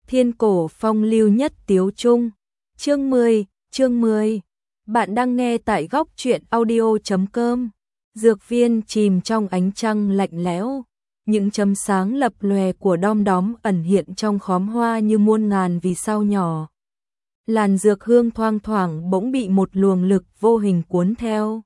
Thiên cổ phong lưu nhất tiếu trung. Chương 10. Bạn đang nghe tại góc truyện audio.com. Dược viên chìm trong ánh trăng lạnh lẽo, những chấm sáng lập lòe của đom đóm ẩn hiện trong khóm hoa như muôn ngàn vì sao nhỏ. Làn dược hương thoang thoảng bỗng bị một luồng lực vô hình cuốn theo,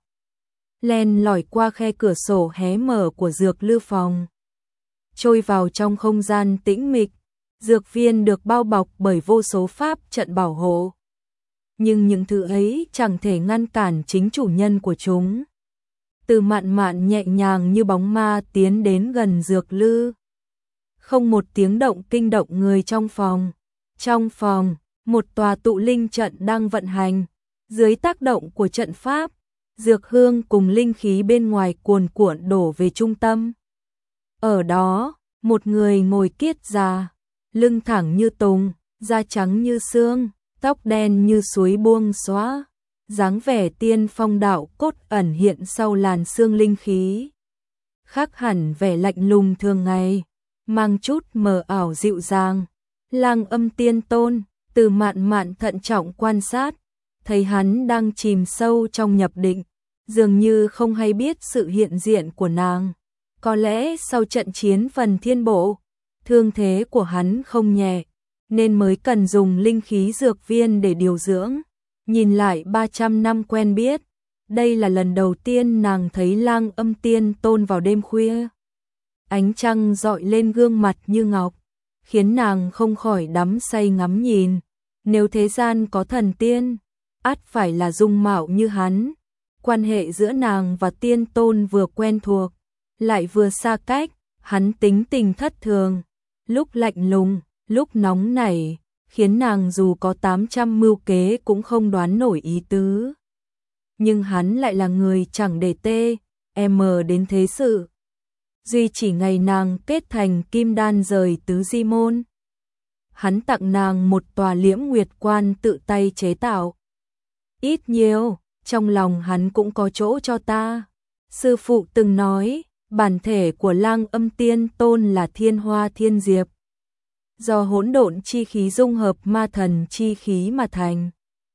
len lỏi qua khe cửa sổ hé mở của dược lư phòng, trôi vào trong không gian tĩnh mịch. Dược viên được bao bọc bởi vô số pháp trận bảo hộ, nhưng những thứ ấy chẳng thể ngăn cản chính chủ nhân của chúng. Từ Mạn Mạn nhẹ nhàng như bóng ma tiến đến gần dược lư, không một tiếng động kinh động người trong phòng. Trong phòng, một tòa tụ linh trận đang vận hành, dưới tác động của trận pháp, dược hương cùng linh khí bên ngoài cuồn cuộn đổ về trung tâm. Ở đó, một người ngồi kiết già, lưng thẳng như tùng, da trắng như xương, tóc đen như suối buông xóa, dáng vẻ tiên phong đạo cốt ẩn hiện sau làn sương linh khí. Khác hẳn vẻ lạnh lùng thường ngày, mang chút mờ ảo dịu dàng. Lang Âm Tiên Tôn. Từ Mạn Mạn thận trọng quan sát, thấy hắn đang chìm sâu trong nhập định, dường như không hay biết sự hiện diện của nàng. Có lẽ sau trận chiến phần thiên bộ, thương thế của hắn không nhẹ, nên mới cần dùng linh khí dược viên để điều dưỡng. Nhìn lại 300 năm quen biết, đây là lần đầu tiên nàng thấy Lang Âm Tiên Tôn vào đêm khuya. Ánh trăng dọi lên gương mặt như ngọc, khiến nàng không khỏi đắm say ngắm nhìn. Nếu thế gian có thần tiên, ắt phải là dung mạo như hắn. Quan hệ giữa nàng và tiên tôn vừa quen thuộc, lại vừa xa cách. Hắn tính tình thất thường, lúc lạnh lùng, lúc nóng nảy, khiến nàng dù có 800 mưu kế cũng không đoán nổi ý tứ. Nhưng hắn lại là người chẳng để đến thế sự. Duy chỉ ngày nàng kết thành kim đan rời tứ di môn, hắn tặng nàng một tòa Liễm Nguyệt Quan tự tay chế tạo. Ít nhiều, trong lòng hắn cũng có chỗ cho ta. Sư phụ từng nói, bản thể của Lang Âm Tiên Tôn là thiên hoa thiên diệp, do hỗn độn chi khí dung hợp ma thần chi khí mà thành.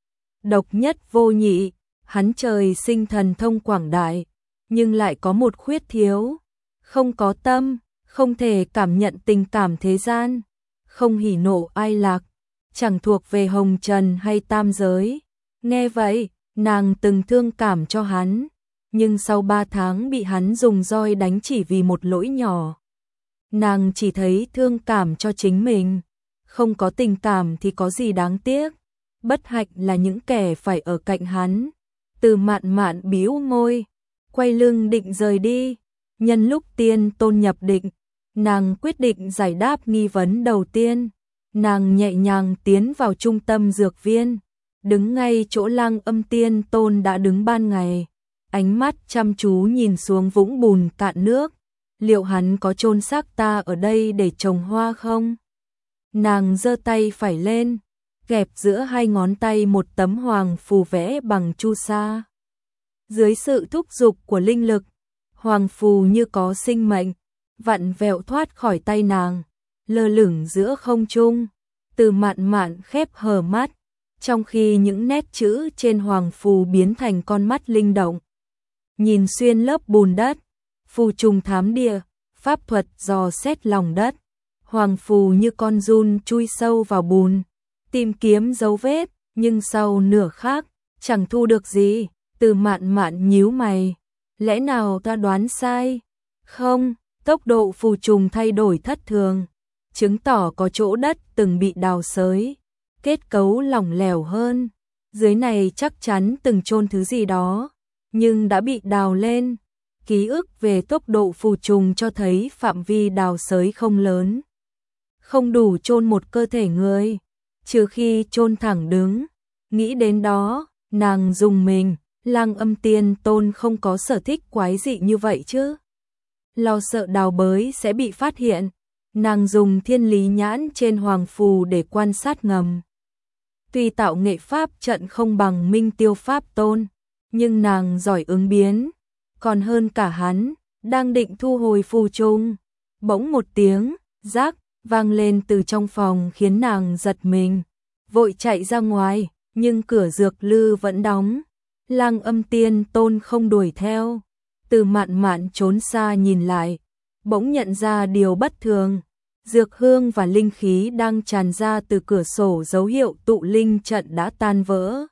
Độc nhất vô nhị, hắn trời sinh thần thông quảng đại, nhưng lại có một khuyết thiếu, không có tâm, không thể cảm nhận tình cảm thế gian, không hỉ nộ ai lạc, chẳng thuộc về hồng trần hay tam giới. Nghe vậy, nàng từng thương cảm cho hắn, nhưng sau 3 tháng bị hắn dùng roi đánh chỉ vì một lỗi nhỏ, nàng chỉ thấy thương cảm cho chính mình. Không có tình cảm thì có gì đáng tiếc, bất hạnh là những kẻ phải ở cạnh hắn. Từ Mạn Mạn bĩu môi, quay lưng định rời đi. Nhân lúc tiên tôn nhập định, nàng quyết định giải đáp nghi vấn đầu tiên. Nàng nhẹ nhàng tiến vào trung tâm dược viên, đứng ngay chỗ Lang Âm Tiên Tôn đã đứng ban ngày, ánh mắt chăm chú nhìn xuống vũng bùn cạn nước. Liệu hắn có chôn xác ta ở đây để trồng hoa không? Nàng giơ tay phải lên, kẹp giữa hai ngón tay một tấm hoàng phù vẽ bằng chu sa. Dưới sự thúc giục của linh lực, hoàng phù như có sinh mệnh, vặn vẹo thoát khỏi tay nàng, lơ lửng giữa không trung. Từ Mạn Mạn khép hờ mắt, trong khi những nét chữ trên hoàng phù biến thành con mắt linh động, nhìn xuyên lớp bùn đất. Phù trùng thám địa, pháp thuật dò xét lòng đất. Hoàng phù như con giun chui sâu vào bùn, tìm kiếm dấu vết, nhưng sau nửa khắc chẳng thu được gì. Từ Mạn Mạn nhíu mày, lẽ nào ta đoán sai? Không, tốc độ phù trùng thay đổi thất thường, chứng tỏ có chỗ đất từng bị đào xới, kết cấu lỏng lẻo hơn. Dưới này chắc chắn từng chôn thứ gì đó, nhưng đã bị đào lên. Ký ức về tốc độ phù trùng cho thấy phạm vi đào xới không lớn, không đủ chôn một cơ thể người, trừ khi chôn thẳng đứng. Nghĩ đến đó, nàng rùng mình. Lang Âm Tiên Tôn không có sở thích quái dị như vậy chứ? Lo sợ đào bới sẽ bị phát hiện, nàng dùng thiên lý nhãn trên hoàng phù để quan sát ngầm. Tuy tạo nghệ pháp trận không bằng Minh Tiêu Pháp Tôn, nhưng nàng giỏi ứng biến, còn hơn cả hắn. Đang định thu hồi phù trùng, bỗng một tiếng rác vang lên từ trong phòng khiến nàng giật mình, vội chạy ra ngoài, nhưng cửa dược lư vẫn đóng. Lang Âm Tiên Tôn không đuổi theo. Từ Mạn Mạn trốn xa nhìn lại, bỗng nhận ra điều bất thường. Dược hương và linh khí đang tràn ra từ cửa sổ, dấu hiệu tụ linh trận đã tan vỡ.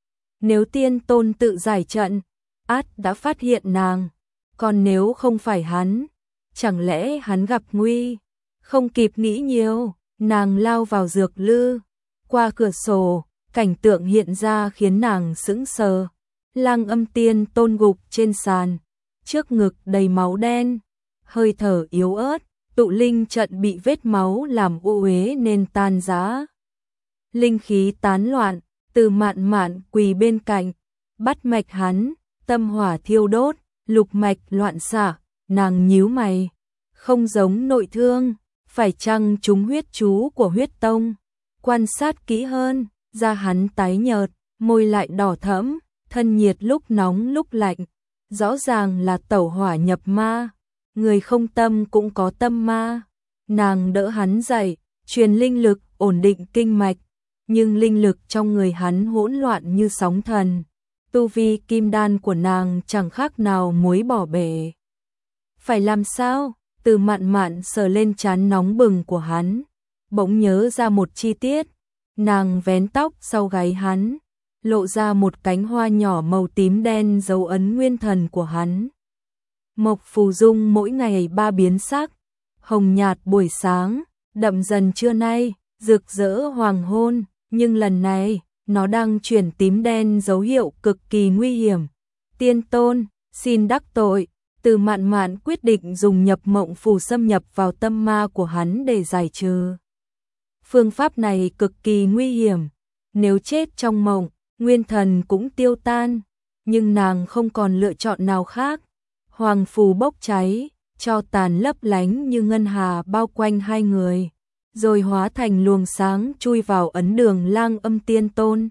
Nếu Tiên Tôn tự giải trận, ắt đã phát hiện nàng. Còn nếu không phải hắn, chẳng lẽ hắn gặp nguy? Không kịp nghĩ nhiều, nàng lao vào dược lư. Qua cửa sổ, cảnh tượng hiện ra khiến nàng sững sờ. Lang Âm Tiên Tôn gục trên sàn, trước ngực đầy máu đen, hơi thở yếu ớt, tụ linh trận bị vết máu làm u uế nên tan rã. Linh khí tán loạn, Từ Mạn Mạn quỳ bên cạnh, bắt mạch hắn, tâm hỏa thiêu đốt, lục mạch loạn xạ, nàng nhíu mày, không giống nội thương, phải chăng trúng huyết chú của huyết tông? Quan sát kỹ hơn, da hắn tái nhợt, môi lại đỏ thẫm, thân nhiệt lúc nóng lúc lạnh, rõ ràng là tẩu hỏa nhập ma, người không tâm cũng có tâm ma. Nàng đỡ hắn dậy, truyền linh lực ổn định kinh mạch, nhưng linh lực trong người hắn hỗn loạn như sóng thần. Tu vi kim đan của nàng chẳng khác nào muối bỏ bể. Phải làm sao? Từ Mạn Mạn sờ lên trán nóng bừng của hắn, bỗng nhớ ra một chi tiết. Nàng vén tóc sau gáy hắn, lộ ra một cánh hoa nhỏ màu tím đen dấu ấn nguyên thần của hắn. Mộc phù dung mỗi ngày ba biến sắc, hồng nhạt buổi sáng, đậm dần trưa nay, rực rỡ hoàng hôn, nhưng lần này, nó đang chuyển tím đen, dấu hiệu cực kỳ nguy hiểm. Tiên Tôn, xin đắc tội. Từ Mạn Mạn quyết định dùng nhập mộng phù xâm nhập vào tâm ma của hắn để giải trừ. Phương pháp này cực kỳ nguy hiểm, nếu chết trong mộng, nguyên thần cũng tiêu tan, nhưng nàng không còn lựa chọn nào khác. Hoàng phù bốc cháy, tro tàn lấp lánh như ngân hà bao quanh hai người, rồi hóa thành luồng sáng chui vào ấn đường Lang Âm Tiên Tôn.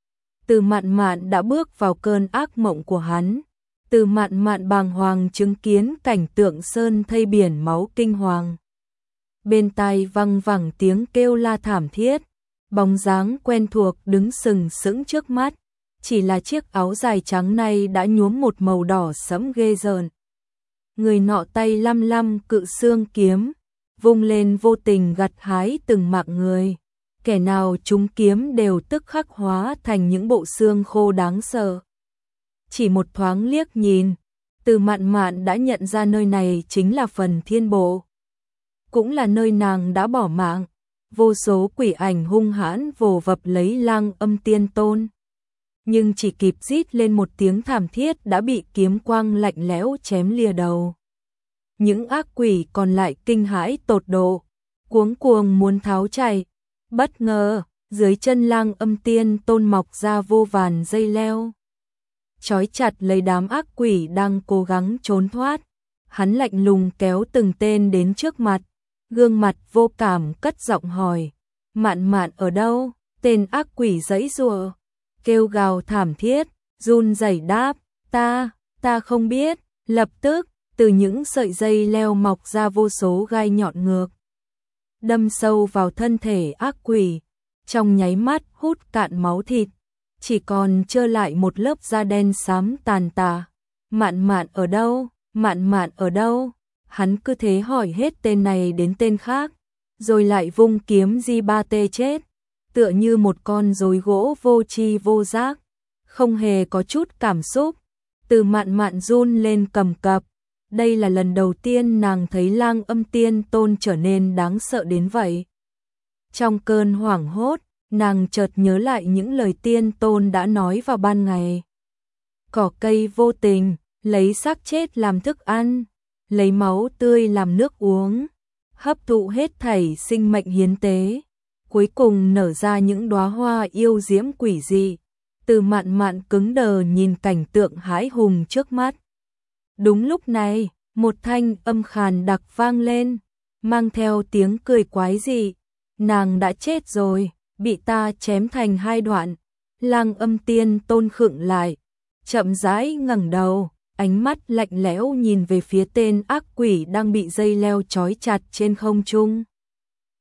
Từ Mạn Mạn đã bước vào cơn ác mộng của hắn. Từ Mạn Mạn bàng hoàng chứng kiến cảnh tượng sơn thây biển máu kinh hoàng. Bên tai văng vẳng tiếng kêu la thảm thiết, bóng dáng quen thuộc đứng sừng sững trước mắt, chỉ là chiếc áo dài trắng này đã nhuốm một màu đỏ sẫm ghê rợn. Người nọ tay lăm lăm cự xương kiếm, vung lên vô tình gặt hái từng mạng người. Kẻ nào trúng kiếm đều tức khắc hóa thành những bộ xương khô đáng sợ. Chỉ một thoáng liếc nhìn, Từ Mạn Mạn đã nhận ra nơi này chính là phần thiên bộ. Cũng là nơi nàng đã bỏ mạng. Vô số quỷ ảnh hung hãn vồ vập lấy Lang Âm Tiên Tôn. Nhưng chỉ kịp rít lên một tiếng thảm thiết đã bị kiếm quang lạnh lẽo chém lìa đầu. Những ác quỷ còn lại kinh hãi tột độ, cuống cuồng muốn tháo chạy. Bất ngờ, dưới chân Lang Âm Tiên Tôn mọc ra vô vàn dây leo, trói chặt lấy đám ác quỷ đang cố gắng trốn thoát. Hắn lạnh lùng kéo từng tên đến trước mặt, gương mặt vô cảm cất giọng hỏi: Mạn Mạn ở đâu? Tên ác quỷ giãy giụa, kêu gào thảm thiết, run rẩy đáp: ta không biết. Lập tức, từ những sợi dây leo mọc ra vô số gai nhọn ngược, đâm sâu vào thân thể ác quỷ, trong nháy mắt hút cạn máu thịt, chỉ còn trơ lại một lớp da đen xám tàn tạ. Mạn Mạn ở đâu? Mạn Mạn ở đâu? Hắn cứ thế hỏi hết tên này đến tên khác, rồi lại vung kiếm di ba tê chết, tựa như một con rối gỗ vô tri vô giác, không hề có chút cảm xúc. Từ Mạn Mạn run lên cầm cập. Đây là lần đầu tiên nàng thấy Lang Âm Tiên Tôn trở nên đáng sợ đến vậy. Trong cơn hoảng hốt, nàng chợt nhớ lại những lời Tiên Tôn đã nói vào ban ngày. Cỏ cây vô tình, lấy xác chết làm thức ăn, lấy máu tươi làm nước uống, hấp thụ hết thảy sinh mệnh hiến tế, cuối cùng nở ra những đóa hoa yêu diễm quỷ dị. Từ Mạn Mạn cứng đờ nhìn cảnh tượng hãi hùng trước mắt. Đúng lúc này, một thanh âm khàn đặc vang lên, mang theo tiếng cười quái dị. Nàng đã chết rồi, bị ta chém thành hai đoạn. Lang Âm Tiên Tôn khựng lại, chậm rãi ngẩng đầu, ánh mắt lạnh lẽo nhìn về phía tên ác quỷ đang bị dây leo trói chặt trên không trung.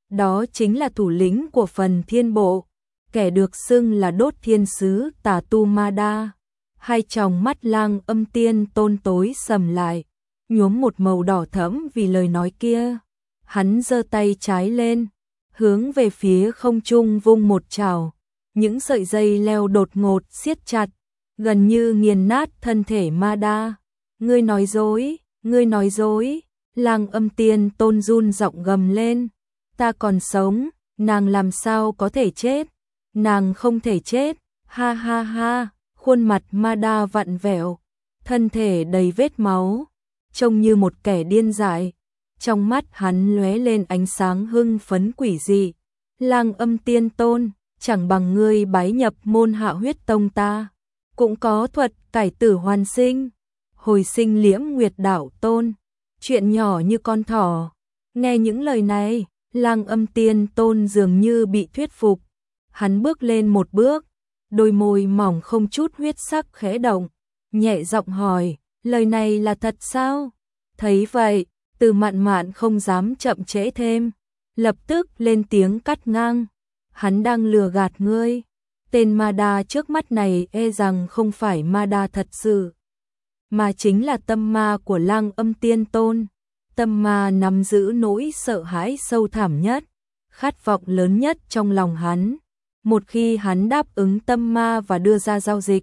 đó chính là thủ lĩnh của phần thiên bộ, kẻ được xưng là đốt thiên sứ Tà Tu Ma Đa. Hai tròng mắt Lang Âm Tiên Tôn tối sầm lại, nhuốm một màu đỏ thẫm vì lời nói kia. Hắn giơ tay trái lên, hướng về phía không trung vung một trảo, những sợi dây leo đột ngột siết chặt, gần như nghiền nát thân thể Ma Đa. Ngươi nói dối, ngươi nói dối. Lang Âm Tiên Tôn run giọng gầm lên, ta còn sống, nàng làm sao có thể chết, nàng không thể chết, ha ha ha. Khuôn mặt Ma Đa vặn vẹo, thân thể đầy vết máu, trông như một kẻ điên dại. Trong mắt hắn lóe lên ánh sáng hưng phấn quỷ dị. Lang Âm Tiên Tôn, chẳng bằng ngươi bái nhập môn Hạ Huyết Tông ta, cũng có thuật cải tử hoàn sinh, hồi sinh Liễm Nguyệt Đạo Tôn. Chuyện nhỏ như con thỏ. Nghe những lời này, Lang Âm Tiên Tôn dường như bị thuyết phục. Hắn bước lên một bước, đôi môi mỏng không chút huyết sắc khẽ động, nhẹ giọng hỏi, lời này là thật sao? Thấy vậy, Từ Mạn Mạn không dám chậm trễ thêm, lập tức lên tiếng cắt ngang, hắn đang lừa gạt ngươi. Tên Ma Đa trước mắt này e rằng không phải Ma Đa thật sự, mà chính là tâm ma của Lang Âm Tiên Tôn. Tâm ma nắm giữ nỗi sợ hãi sâu thẳm nhất, khát vọng lớn nhất trong lòng hắn. Một khi hắn đáp ứng tâm ma và đưa ra giao dịch,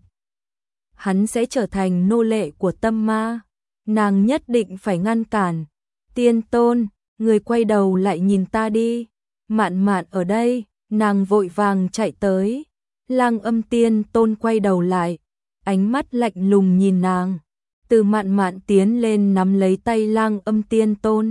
hắn sẽ trở thành nô lệ của tâm ma. Nàng nhất định phải ngăn cản. Tiên Tôn, người quay đầu lại nhìn ta đi. Mạn Mạn ở đây. Nàng vội vàng chạy tới. Lang Âm Tiên Tôn quay đầu lại, ánh mắt lạnh lùng nhìn nàng. Từ Mạn Mạn tiến lên nắm lấy tay Lang Âm Tiên Tôn,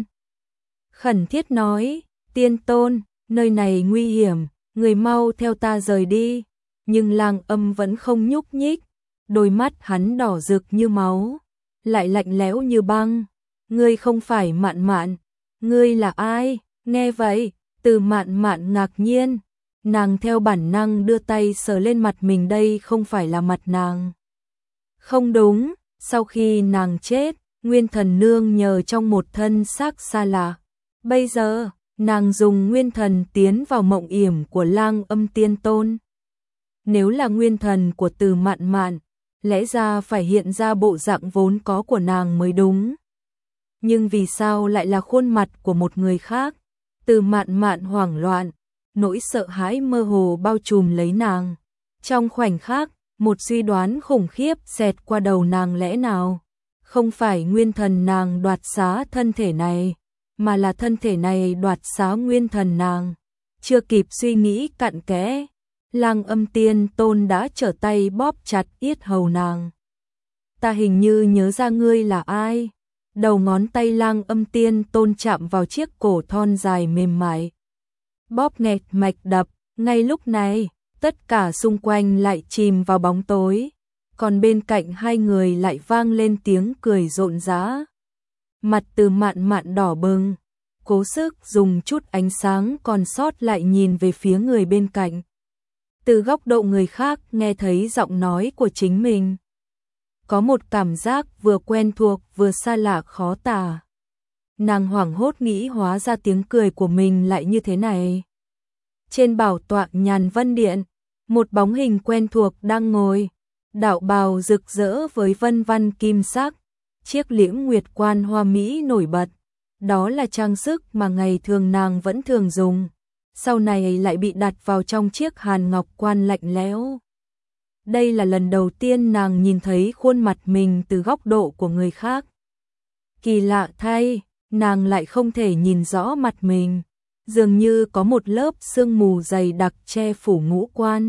khẩn thiết nói, Tiên Tôn, nơi này nguy hiểm, người mau theo ta rời đi. Nhưng Lang Âm vẫn không nhúc nhích, đôi mắt hắn đỏ rực như máu, lại lạnh lẽo như băng. Ngươi không phải Mạn Mạn, ngươi là ai? Nghe vậy, Từ Mạn Mạn ngạc nhiên, nàng theo bản năng đưa tay sờ lên mặt mình, đây không phải là mặt nàng. Không đúng, sau khi nàng chết, Nguyên Thần nương nhờ trong một thân xác xa lạ. Bây giờ, nàng dùng Nguyên Thần tiến vào mộng yểm của Lang Âm Tiên Tôn. Nếu là Nguyên Thần của Từ Mạn Mạn, lẽ ra phải hiện ra bộ dạng vốn có của nàng mới đúng. Nhưng vì sao lại là khuôn mặt của một người khác? Từ Mạn Mạn hoảng loạn, nỗi sợ hãi mơ hồ bao trùm lấy nàng. Trong khoảnh khắc, một suy đoán khủng khiếp xẹt qua đầu nàng, lẽ nào không phải Nguyên Thần nàng đoạt xá thân thể này, mà là thân thể này đoạt xá Nguyên Thần nàng. Chưa kịp suy nghĩ cặn kẽ, Lang Âm Tiên Tôn đã trở tay bóp chặt yết hầu nàng. Ta hình như nhớ ra ngươi là ai. Đầu ngón tay Lang Âm Tiên Tôn chạm vào chiếc cổ thon dài mềm mại, bóp nghẹt mạch đập. Ngay lúc này, tất cả xung quanh lại chìm vào bóng tối, còn bên cạnh hai người lại vang lên tiếng cười rộn rã. Mặt Từ Mạn Mạn đỏ bừng, cố sức dùng chút ánh sáng còn sót lại nhìn về phía người bên cạnh. Từ góc độ người khác nghe thấy giọng nói của chính mình, có một cảm giác vừa quen thuộc vừa xa lạ khó tả. Nàng hoảng hốt nghĩ hóa ra tiếng cười của mình lại như thế này. Trên bảo tọa Nhàn Vân Điện, một bóng hình quen thuộc đang ngồi, đạo bào rực rỡ với vân vân kim sắc, chiếc liễm nguyệt quan hoa mỹ nổi bật. Đó là trang sức mà ngày thường nàng vẫn thường dùng, sau này lại bị đặt vào trong chiếc hàn ngọc quan lạnh lẽo. Đây là lần đầu tiên nàng nhìn thấy khuôn mặt mình từ góc độ của người khác. Kỳ lạ thay, nàng lại không thể nhìn rõ mặt mình, dường như có một lớp sương mù dày đặc che phủ ngũ quan.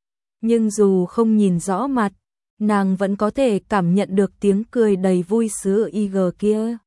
Nhưng dù không nhìn rõ mặt, nàng vẫn có thể cảm nhận được tiếng cười đầy vui sướng IG kia.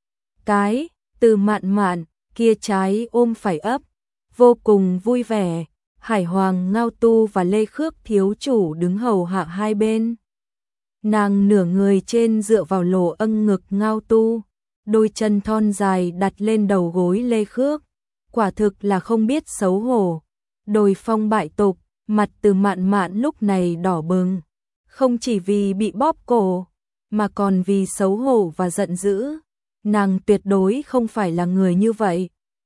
Cái Từ Mạn Mạn kia trái ôm phải ấp, vô cùng vui vẻ. Hải Hoàng Ngao Tu và Lê Khước thiếu chủ đứng hầu hạ hai bên. Nàng nửa người trên dựa vào lỗ âng ngực Ngao Tu, đôi chân thon dài đặt lên đầu gối Lê Khước. Quả thực là không biết xấu hổ. Đồi phong bại tục, mặt Từ Mạn Mạn lúc này đỏ bừng, không chỉ vì bị bóp cổ, mà còn vì xấu hổ và giận dữ. Nàng tuyệt đối không phải là người như vậy.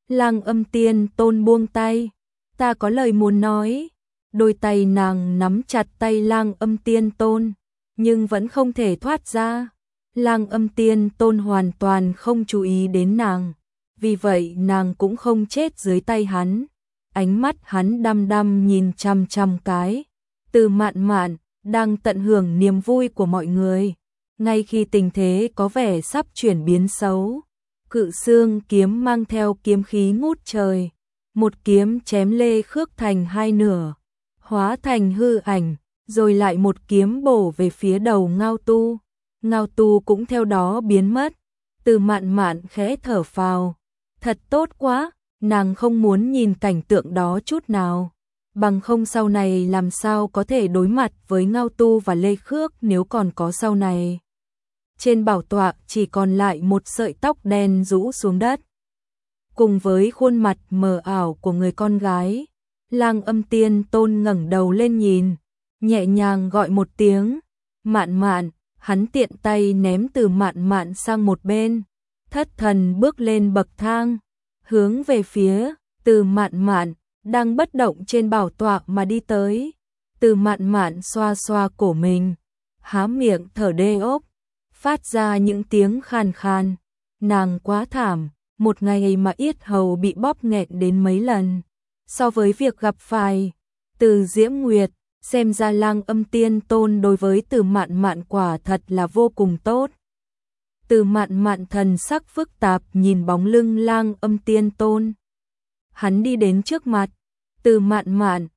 Lang Âm Tiên Tôn buông tay, ta có lời muốn nói. Đôi tay nàng nắm chặt tay Lang Âm Tiên Tôn, nhưng vẫn không thể thoát ra. Lang Âm Tiên Tôn hoàn toàn không chú ý đến nàng, vì vậy nàng cũng không chết dưới tay hắn. Ánh mắt hắn đăm đăm nhìn chằm chằm cái Từ Mạn Mạn đang tận hưởng niềm vui của mọi người. Ngay khi tình thế có vẻ sắp chuyển biến xấu, Cự Xương kiếm mang theo kiếm khí ngút trời, một kiếm chém Lê Khước thành hai nửa, hóa thành hư ảnh, rồi lại một kiếm bổ về phía đầu Ngao Tu. Ngao Tu cũng theo đó biến mất. Từ Mạn Mạn khẽ thở phào, thật tốt quá, nàng không muốn nhìn cảnh tượng đó chút nào. Bằng không sau này làm sao có thể đối mặt với Ngao Tu và Lê Khước nếu còn có sau này. Trên bảo tọa chỉ còn lại một sợi tóc đen rũ xuống đất, cùng với khuôn mặt mờ ảo của người con gái. Lang Âm Tiên Tôn ngẩng đầu lên nhìn, nhẹ nhàng gọi một tiếng, Mạn Mạn. Hắn tiện tay ném Từ Mạn Mạn sang một bên, thất thần bước lên bậc thang, hướng về phía Từ Mạn Mạn đang bất động trên bảo tọa mà đi tới. Từ Mạn Mạn xoa xoa cổ mình, há miệng thở đê ốp, phát ra những tiếng khan khan. Nàng quá thảm, một ngày mà yết hầu bị bóp nghẹn đến mấy lần. So với việc gặp phải Từ Diễm Nguyệt, xem ra Lang Âm Tiên Tôn đối với Từ Mạn Mạn quả thật là vô cùng tốt. Từ Mạn Mạn thần sắc phức tạp nhìn bóng lưng Lang Âm Tiên Tôn. Hắn đi đến trước mặt Từ Mạn Mạn,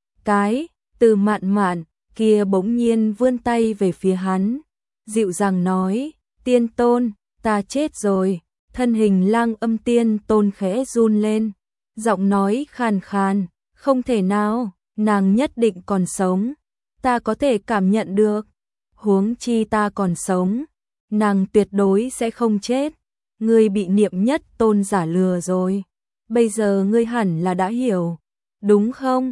Từ Mạn Mạn kia bỗng nhiên vươn tay về phía hắn, dịu dàng nói, Tiên Tôn, ta chết rồi. Thân hình Lang Âm Tiên Tôn khẽ run lên, giọng nói khàn khàn, không thể nào, nàng nhất định còn sống, ta có thể cảm nhận được, huống chi ta còn sống, nàng tuyệt đối sẽ không chết. Ngươi bị Niệm Nhất Tôn giả lừa rồi, bây giờ ngươi hẳn là đã hiểu, đúng không?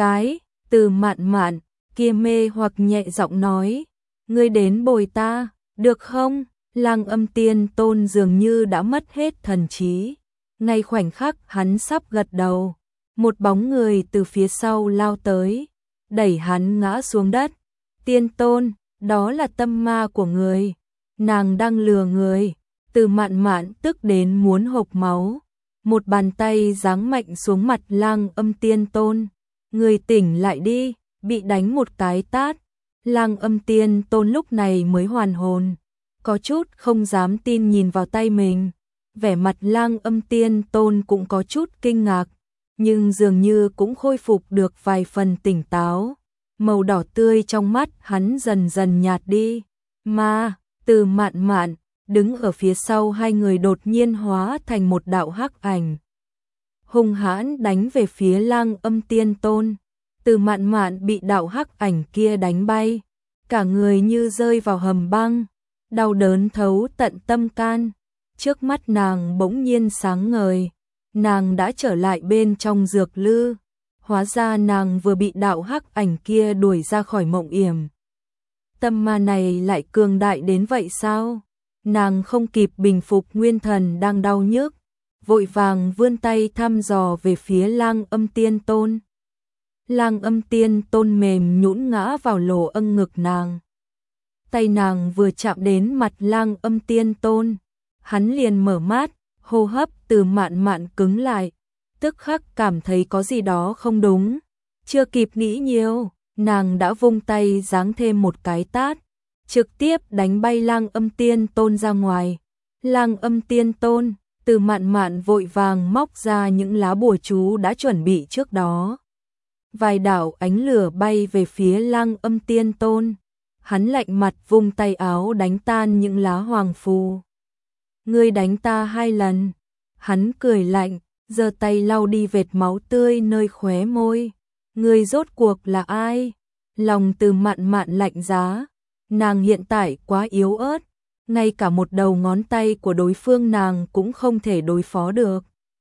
Từ Mạn Mạn kia mê hoặc nhẹ giọng nói, ngươi đến bồi ta, được không? Lang Âm Tiên Tôn dường như đã mất hết thần trí. Ngay khoảnh khắc hắn sắp gật đầu, một bóng người từ phía sau lao tới, đẩy hắn ngã xuống đất. Tiên Tôn, đó là tâm ma của người, nàng đang lừa người. Từ Mạn Mạn tức đến muốn hộc máu, một bàn tay giáng mạnh xuống mặt Lang Âm Tiên Tôn. Người tỉnh lại đi, bị đánh một cái tát. Lang Âm Tiên Tôn lúc này mới hoàn hồn, có chút không dám tin nhìn vào tay mình. Vẻ mặt Lang Âm Tiên Tôn cũng có chút kinh ngạc, nhưng dường như cũng khôi phục được vài phần tỉnh táo. Màu đỏ tươi trong mắt hắn dần dần nhạt đi. Mà Từ Mạn Mạn đứng ở phía sau hai người đột nhiên hóa thành một đạo hắc ảnh, hung hãn đánh về phía Lang Âm Tiên Tôn. Từ Mạn Mạn bị đạo hắc ảnh kia đánh bay, cả người như rơi vào hầm băng, đau đớn thấu tận tâm can. Trước mắt nàng bỗng nhiên sáng ngời, nàng đã trở lại bên trong dược lư. Hóa ra nàng vừa bị đạo hắc ảnh kia đuổi ra khỏi mộng yểm. Tâm ma này lại cường đại đến vậy sao? Nàng không kịp bình phục nguyên thần đang đau nhức, vội vàng vươn tay thăm dò về phía Lang Âm Tiên Tôn. Lang Âm Tiên Tôn mềm nhũn ngã vào lỗ âng ngực nàng. Tay nàng vừa chạm đến mặt Lang Âm Tiên Tôn, hắn liền mở mắt, hô hấp Từ Mạn Mạn cứng lại, tức khắc cảm thấy có gì đó không đúng. Chưa kịp nghĩ nhiều, nàng đã vung tay giáng thêm một cái tát, trực tiếp đánh bay Lang Âm Tiên Tôn ra ngoài. Lang Âm Tiên Tôn, Từ Mạn Mạn vội vàng móc ra những lá bùa chú đã chuẩn bị trước đó. Vài đạo ánh lửa bay về phía Lang Âm Tiên Tôn. Hắn lạnh mặt vung tay áo đánh tan những lá hoàng phù. Ngươi đánh ta 2 lần. Hắn cười lạnh, giơ tay lau đi vệt máu tươi nơi khóe môi. Ngươi rốt cuộc là ai? Lòng Từ Mạn Mạn lạnh giá. Nàng hiện tại quá yếu ớt, ngay cả một đầu ngón tay của đối phương nàng cũng không thể đối phó được.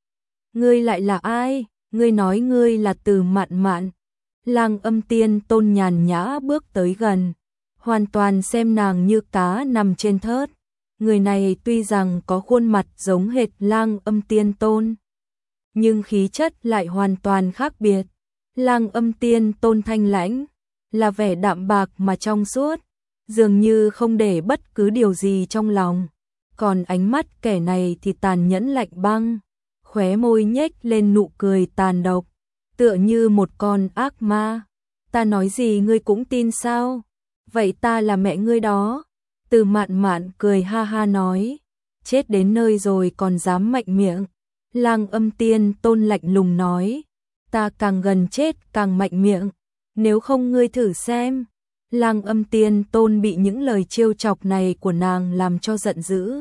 Ngươi lại là ai? Ngươi nói ngươi là Từ Mạn Mạn. Lang Âm Tiên Tôn nhàn nhã bước tới gần, hoàn toàn xem nàng như cá nằm trên thớt. Người này tuy rằng có khuôn mặt giống hệt Lang Âm Tiên Tôn, nhưng khí chất lại hoàn toàn khác biệt. Lang Âm Tiên Tôn thanh lãnh, là vẻ đạm bạc mà trong suốt, dường như không để bất cứ điều gì trong lòng. Còn ánh mắt kẻ này thì tàn nhẫn lạnh băng, khóe môi nhếch lên nụ cười tàn độc, tựa như một con ác ma. Ta nói gì ngươi cũng tin sao? Vậy ta là mẹ ngươi đó. Từ Mạn Mạn cười ha ha nói, chết đến nơi rồi còn dám mạnh miệng. Lang Âm Tiên Tôn lạnh lùng nói, ta càng gần chết càng mạnh miệng, nếu không ngươi thử xem. Lang Âm Tiên Tôn bị những lời trêu chọc này của nàng làm cho giận dữ.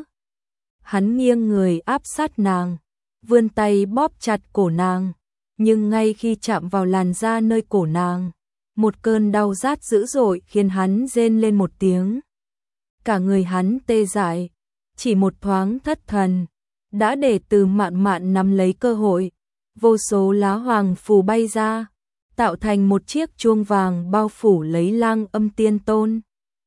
Hắn nghiêng người áp sát nàng, vươn tay bóp chặt cổ nàng, nhưng ngay khi chạm vào làn da nơi cổ nàng, một cơn đau rát dữ dội khiến hắn rên lên một tiếng. Cả người hắn tê dại, chỉ một thoáng thất thần, đã để Từ Mạn Mạn nắm lấy cơ hội, vô số lá hoàng phù bay ra, tạo thành một chiếc chuông vàng bao phủ lấy Lang Âm Tiên Tôn.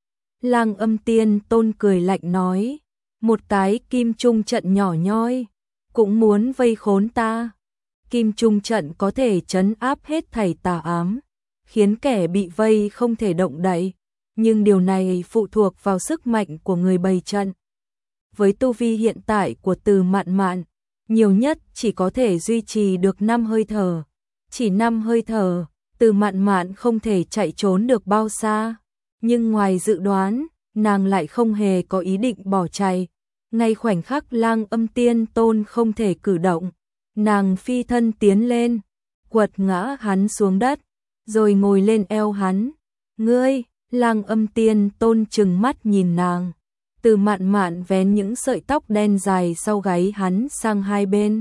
Lang Âm Tiên Tôn cười lạnh nói, một cái kim trung trận nhỏ nhoi, cũng muốn vây khốn ta. Kim trung trận có thể trấn áp hết thảy tà ám, khiến kẻ bị vây không thể động đậy, nhưng điều này phụ thuộc vào sức mạnh của người bày trận. Với tu vi hiện tại của Từ Mạn Mạn, nhiều nhất chỉ có thể duy trì được 5 hơi thở. Chỉ 5 hơi thở, Từ Mạn Mạn không thể chạy trốn được bao xa. Nhưng ngoài dự đoán, nàng lại không hề có ý định bỏ chạy. Ngay khoảnh khắc Lang Âm Tiên Tôn không thể cử động, nàng phi thân tiến lên, quật ngã hắn xuống đất, rồi ngồi lên eo hắn. Ngươi! Lang Âm Tiên Tôn trừng mắt nhìn nàng. Từ Mạn Mạn vén những sợi tóc đen dài sau gáy hắn sang hai bên,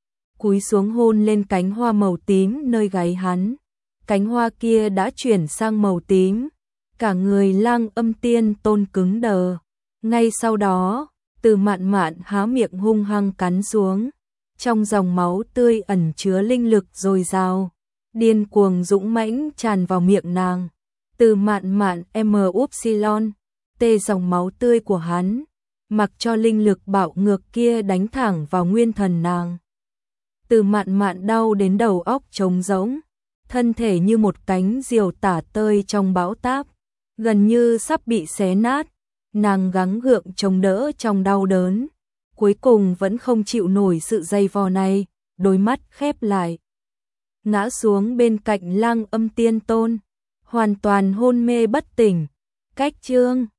cúi xuống hôn lên cánh hoa màu tím nơi gáy hắn. Cánh hoa kia đã chuyển sang màu tím, cả người Lang Âm Tiên Tôn cứng đờ. Ngay sau đó, Từ Mạn Mạn há miệng hung hăng cắn xuống, trong dòng máu tươi ẩn chứa linh lực dồi dào, điên cuồng dũng mãnh tràn vào miệng nàng. Từ Mạn Mạn tê dòng máu tươi của hắn, mặc cho linh lực bạo ngược kia đánh thẳng vào nguyên thần nàng. Từ Mạn Mạn đau đến đầu óc trống rỗng, thân thể như một cánh diều tả tơi trong bão táp, gần như sắp bị xé nát. Nàng gắng gượng chống đỡ trong đau đớn, cuối cùng vẫn không chịu nổi sự dày vò này, đôi mắt khép lại, ngã xuống bên cạnh Lang Âm Tiên Tôn, hoàn toàn hôn mê bất tỉnh. Cách chương